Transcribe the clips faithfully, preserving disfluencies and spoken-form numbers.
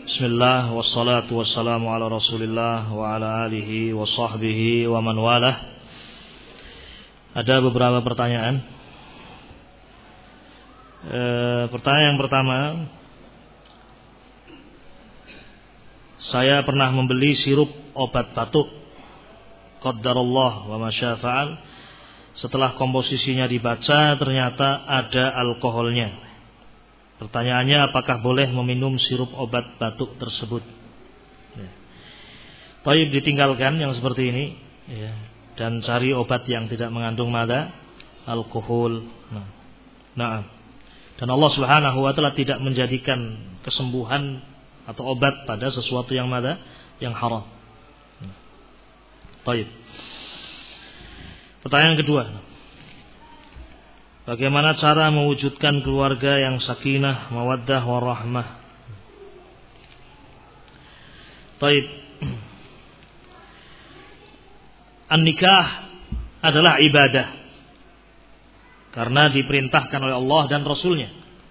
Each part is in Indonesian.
Bismillah wassalatu wassalamu ala Rasulillah wa ala alihi wa sahbihi wa man walah. Ada beberapa pertanyaan. E, pertanyaan yang pertama, saya pernah membeli sirup obat batuk, qaddarallah wa ma syaa fa'al. Setelah komposisinya dibaca ternyata ada alkoholnya. Pertanyaannya, apakah boleh meminum sirup obat batuk tersebut? Ya. Taib, ditinggalkan yang seperti ini, ya, dan cari obat yang tidak mengandung mada alkohol. Nah, nah, dan Allah Subhanahu wa taala tidak menjadikan kesembuhan atau obat pada sesuatu yang mada yang haram. Nah. Taib. Pertanyaan kedua, bagaimana cara mewujudkan keluarga yang sakinah, mawaddah, warahmah? Taib. An-nikah adalah ibadah karena diperintahkan oleh Allah dan Rasulnya.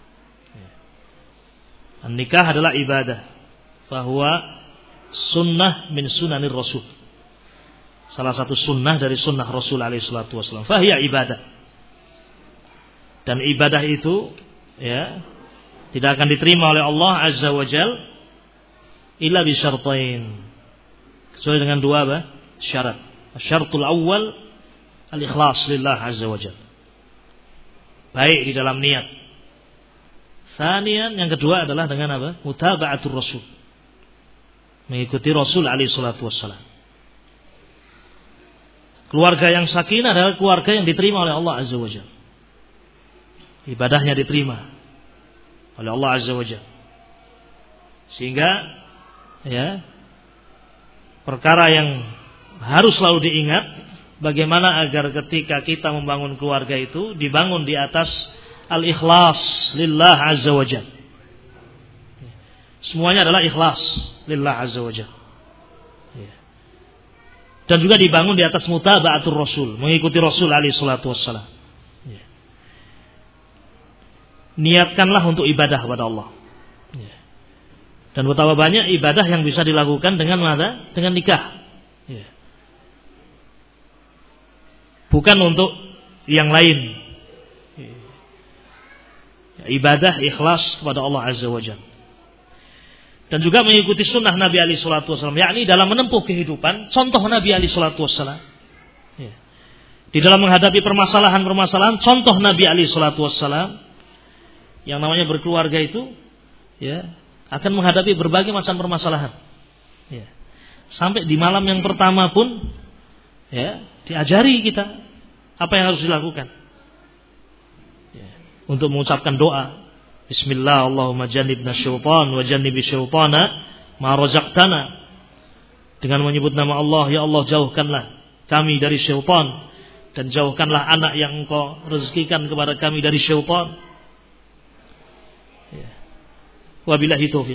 An-nikah adalah ibadah, bahwa sunnah min sunanir Rasul, salah satu sunnah dari sunnah Rasul alaihi salatu wasallam. Fahiya ibadah. Dan ibadah itu, ya, tidak akan diterima oleh Allah Azza wa Jal illa bi syartain, kecuali dengan dua apa? Syarat. Syaratul awal al-ikhlas lillah Azza wa Jal, baik di dalam niat. Tsaniyan, yang kedua adalah dengan apa? Mutaba'atur Rasul, mengikuti Rasul alaihi salatu wassalam. Keluarga yang sakinah adalah keluarga yang diterima oleh Allah Azza wa Jalla. Ibadahnya diterima oleh Allah Azza wa Jalla. Sehingga, ya, perkara yang harus selalu diingat, bagaimana agar ketika kita membangun keluarga itu dibangun di atas al-ikhlas lillah Azza wa Jalla. Semuanya adalah ikhlas lillah Azza wa Jalla. Dan juga dibangun di atas mutaba'atur Rasul, mengikuti Rasul alaihi salatu wassalam. Ya. Niatkanlah untuk ibadah kepada Allah. Ya. Dan betapa banyak ibadah yang bisa dilakukan dengan mana? Dengan nikah. Ya. Bukan untuk yang lain. Ya. Ibadah ikhlas kepada Allah Azza wa Jalla. Dan juga mengikuti sunnah Nabi alaihi salatu wassalam, yakni dalam menempuh kehidupan, contoh Nabi alaihi salatu wassalam. Ya. Di dalam menghadapi permasalahan-permasalahan, contoh Nabi alaihi salatu wassalam. Yang namanya berkeluarga itu, ya, akan menghadapi berbagai macam permasalahan. Ya. Sampai di malam yang pertama pun, ya, diajari kita apa yang harus dilakukan. Ya. Untuk mengucapkan doa. Bismillah, Allahumma jannibna syaitan wa jannibi syaitana ma razaqtana. Dengan menyebut nama Allah, ya Allah, jauhkanlah kami dari syaitan dan jauhkanlah anak yang Engkau rezekikan kepada kami dari syaitan. Ya. Wabillahi taufiq.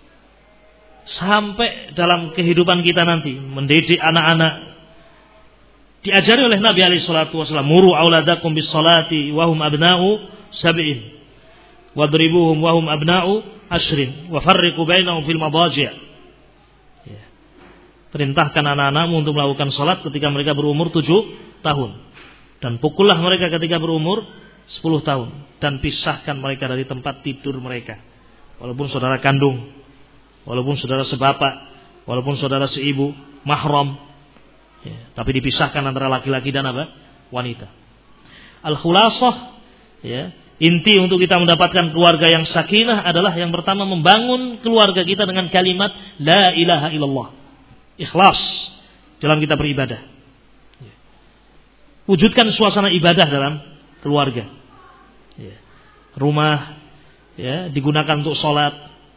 Sampai dalam kehidupan kita nanti mendidik anak-anak, diajari oleh Nabi alaihi salatu wasallam, muru auladakum bis salati wa hum abna'u sab'in. Wadribuhum wahum abna'u ashrin wa farriqu bainahum fil madaji'. Ya. Perintahkan anak-anakmu untuk melakukan salat ketika mereka berumur tujuh tahun, dan pukullah mereka ketika berumur sepuluh tahun, dan pisahkan mereka dari tempat tidur mereka, walaupun saudara kandung, walaupun saudara sebapak, walaupun saudara seibu, mahram, ya, tapi dipisahkan antara laki-laki dan apa? Wanita. Al-khulasah, ya, inti untuk kita mendapatkan keluarga yang sakinah adalah yang pertama, membangun keluarga kita dengan kalimat la ilaha illallah. Ikhlas dalam kita beribadah. Wujudkan suasana ibadah dalam keluarga. Rumah, ya, digunakan untuk sholat.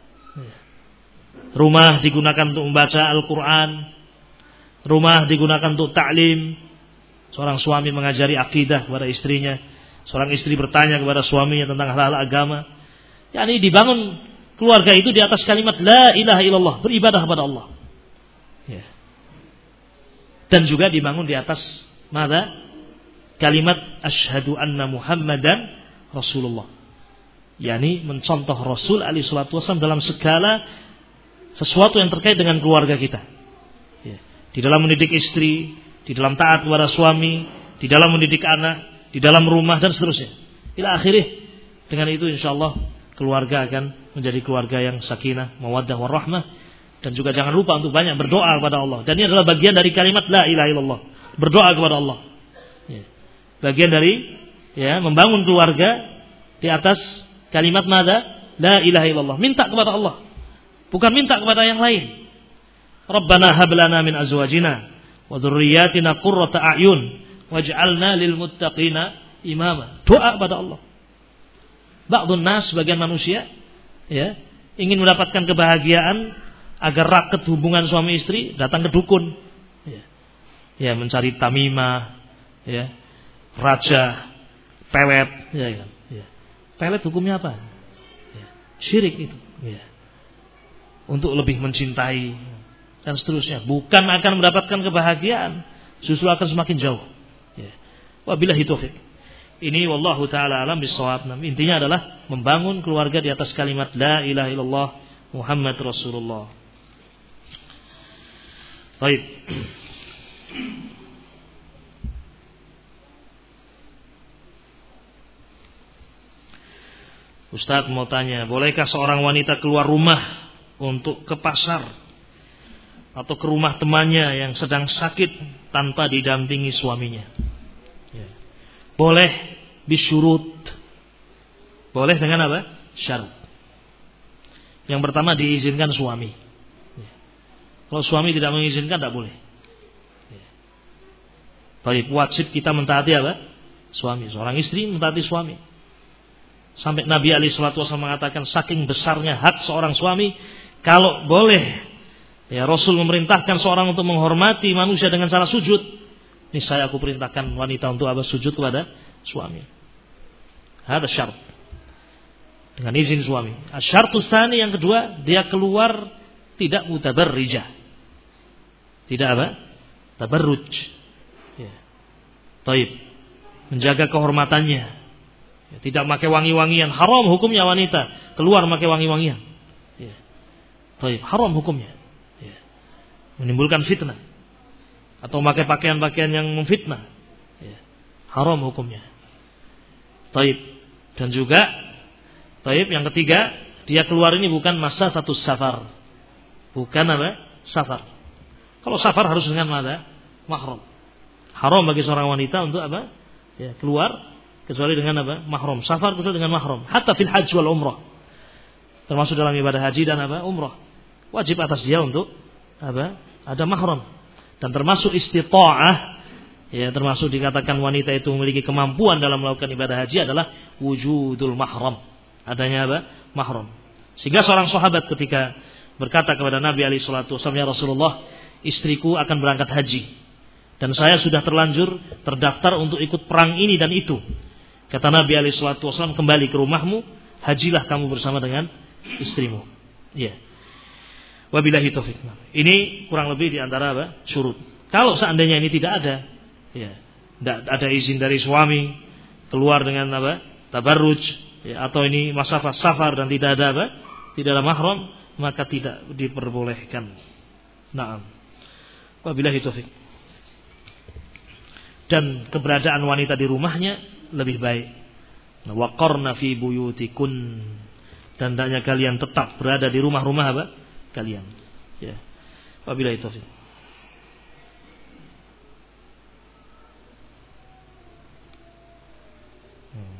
Rumah digunakan untuk membaca Al-Quran. Rumah digunakan untuk ta'lim. Seorang suami mengajari akidah kepada istrinya. Seorang istri bertanya kepada suaminya tentang hal-hal agama. yakni dibangun keluarga itu di atas kalimat la ilaha illallah, beribadah kepada Allah. Ya. Dan juga dibangun di atas mana? Kalimat asyhadu anna Muhammadan Rasulullah. yakni mencontoh Rasul alaihi salatu wasallam dalam segala sesuatu yang terkait dengan keluarga kita. Ya. Di dalam mendidik istri, di dalam taat kepada suami, di dalam mendidik anak, di dalam rumah dan seterusnya. Ila akhirih, dengan itu insyaallah keluarga akan menjadi keluarga yang sakinah, mawaddah warahmah, dan juga jangan lupa untuk banyak berdoa kepada Allah. Dan ini adalah bagian dari kalimat la ilaha illallah, berdoa kepada Allah. Ya. Bagian dari ya membangun keluarga di atas kalimat mada la ilaha illallah, minta kepada Allah, bukan minta kepada yang lain. Rabbana hab lana min azwajina wa dzurriyyatina qurrata a'yun waj'alna lil muttaqina imama. Doa kepada Allah. Ba'dun nas, sebagian manusia ya ingin mendapatkan kebahagiaan agar raket hubungan suami istri, datang ke dukun ya, ya mencari tamimah ya, raja, pelet ya kan ya. Pelet hukumnya apa? Ya, syirik itu ya. Untuk lebih mencintai dan seterusnya, bukan akan mendapatkan kebahagiaan, justru akan semakin jauh ya. Wabillahi taufiq. Ini wallahu taala alam bisawab. Intinya adalah membangun keluarga di atas kalimat la ilaha illallah Muhammad Rasulullah. Baik. Ustaz mau tanya, bolehkah seorang wanita keluar rumah untuk ke pasar atau ke rumah temannya yang sedang sakit tanpa didampingi suaminya? Ya. Boleh bisyurut. Boleh dengan apa? Syarat. Yang pertama diizinkan suami. Ya. Kalau suami tidak mengizinkan tidak boleh. Ya. Baik, wajib kita mentaati apa? Suami. Seorang istri mentaati suami. Sampai Nabi alaihi salatu wasallam mengatakan saking besarnya hak seorang suami, kalau boleh ya Rasul memerintahkan seorang untuk menghormati manusia dengan cara sujud, ini saya aku perintahkan wanita untuk apa? Sujud kepada suami. Ada syarat dengan izin suami. Asyartu tsani, yang kedua, dia keluar tidak mutabarrijah, tidak apa? Tabarruj. Ya. Taib. Menjaga kehormatannya. Ya, tidak pakai wangi-wangian, haram hukumnya wanita keluar pakai wangi-wangian. Ya. Taib, haram hukumnya. Ya. Menimbulkan fitnah atau pakai pakaian-pakaian yang memfitnah. Ya. Haram hukumnya. Taib. Dan juga taib yang ketiga, dia keluar ini bukan masa satu safar. Bukan apa? Safar. Kalau safar harus dengan mana? Mahram. Haram bagi seorang wanita untuk apa? Ya, keluar kecuali dengan apa? Mahram. Safar kecuali dengan mahram. Hatta fil hajj wal umrah. Termasuk dalam ibadah haji dan apa? Umrah. Wajib atas dia untuk apa? Ada mahram. Dan termasuk istita'ah, ya, termasuk dikatakan wanita itu memiliki kemampuan dalam melakukan ibadah haji adalah wujudul mahram. Adanya apa? Mahram. Sehingga seorang sahabat ketika berkata kepada Nabi alaihi salatu wasallam, ya Rasulullah, istriku akan berangkat haji dan saya sudah terlanjur terdaftar untuk ikut perang ini dan itu. Kata Nabi alaihi salatu wasallam, kembali ke rumahmu, hajilah kamu bersama dengan istrimu. Ya. Wabillahi taufiq. Ini kurang lebih di antara apa? Syurut. Kalau seandainya ini tidak ada, ya, tidak ada izin dari suami, keluar dengan apa? Tabarruj, ya, atau ini masafah safar dan tidak ada apa? Tidak ada mahram, maka tidak diperbolehkan. Naam. Wabillahi taufiq. Dan keberadaan wanita di rumahnya lebih baik. Waqarna fi buyutikun, dan hendaknya kalian tetap berada di rumah-rumah apa? Kalian. Ya. Wabillahi taufiq. Hmm.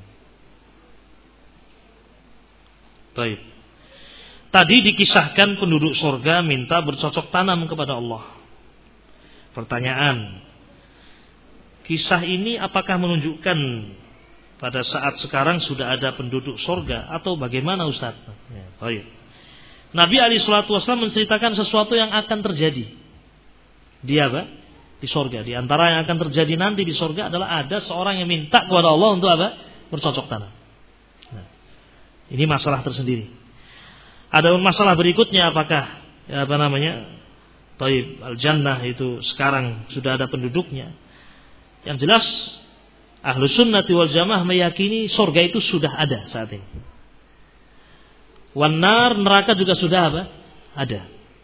Baik. Tadi dikisahkan penduduk surga minta bercocok tanam kepada Allah. Pertanyaan, kisah ini apakah menunjukkan pada saat sekarang sudah ada penduduk surga atau bagaimana Ustaz? Ya, baik. Nabi alaihi salatu wasallam menceritakan sesuatu yang akan terjadi. Dia apa? Di surga. Di antara yang akan terjadi nanti di surga adalah ada seorang yang minta kepada Allah untuk apa? Bercocok tanam. Nah, ini masalah tersendiri. Ada masalah berikutnya, apakah ya, apa namanya? Taib al-jannah itu sekarang sudah ada penduduknya. Yang jelas Ahlus Sunnati wal Jamaah meyakini surga itu sudah ada saat ini. Wan nar, neraka juga sudah apa? Ada.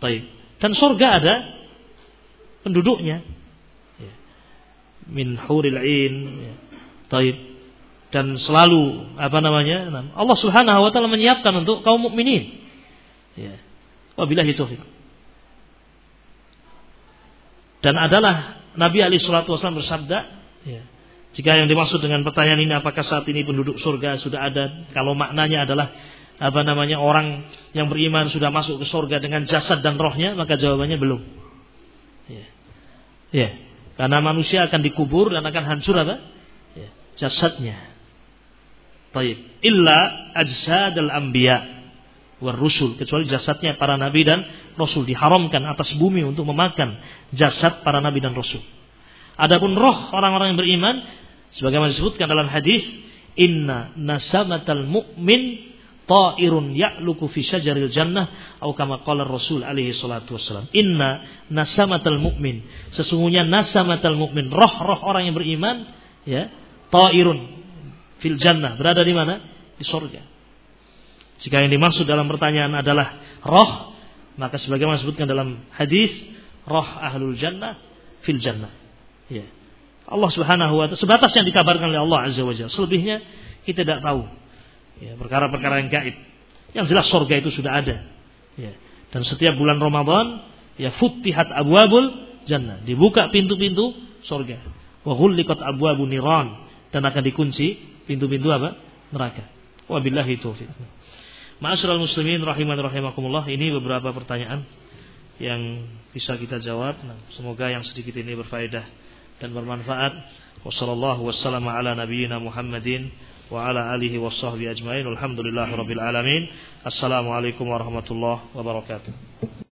Taib. Dan surga ada penduduknya. Ya. Min huril ain. Ya. Taib. Dan selalu apa namanya? Allah Subhanahu wa taala menyiapkan untuk kaum mukminin. Ya. Wabillahi taufiq. Dan adalah Nabi alaihi salatu wasallam bersabda, ya. Jika yang dimaksud dengan pertanyaan ini apakah saat ini penduduk surga sudah ada? Kalau maknanya adalah apa namanya orang yang beriman sudah masuk ke surga dengan jasad dan rohnya, maka jawabannya belum. Ya. Ya. Karena manusia akan dikubur dan akan hancur apa? Ya. Jasadnya. Taib. Illa ajsadal anbiya war rusul, kecuali jasadnya para nabi dan rasul diharamkan atas bumi untuk memakan jasad para nabi dan rasul. Adapun roh orang-orang yang beriman, sebagaimana disebutkan dalam hadis, inna nasamatal mu'min ta'irun ya'luku fi syajaril jannah atau kama qala Rasul alaihi salatu wassalam. Inna nasamatal mu'min, sesungguhnya nasamatal mu'min, roh-roh orang yang beriman, ya, ta'irun fil jannah, berada di mana? Di surga. Jika yang dimaksud dalam pertanyaan adalah roh, maka sebagaimana disebutkan dalam hadis, roh ahlul jannah fil jannah. Ya. Allah Subhanahu wa taala sebatas yang dikabarkan oleh Allah Azza wa Jalla. Selebihnya kita tidak tahu. Ya, perkara-perkara yang gaib. Yang jelas surga itu sudah ada. Ya. Dan setiap bulan Ramadan, ya futtihat abwabul jannah, dibuka pintu-pintu surga. Wa ghulliqat abwabun niran, dan akan dikunci pintu-pintu apa? Neraka. Wabillahi taufiq. Ma'asyiral muslimin rahiman rahimakumullah, ini beberapa pertanyaan yang bisa kita jawab. Nah, semoga yang sedikit ini berfaedah dan bermanfaat. Wassallallahu wassalamu ala nabiyyina Muhammadin wa ala alihi washabbihi ajmain. Alhamdulillahirabbil alamin. Assalamualaikum warahmatullahi wabarakatuh.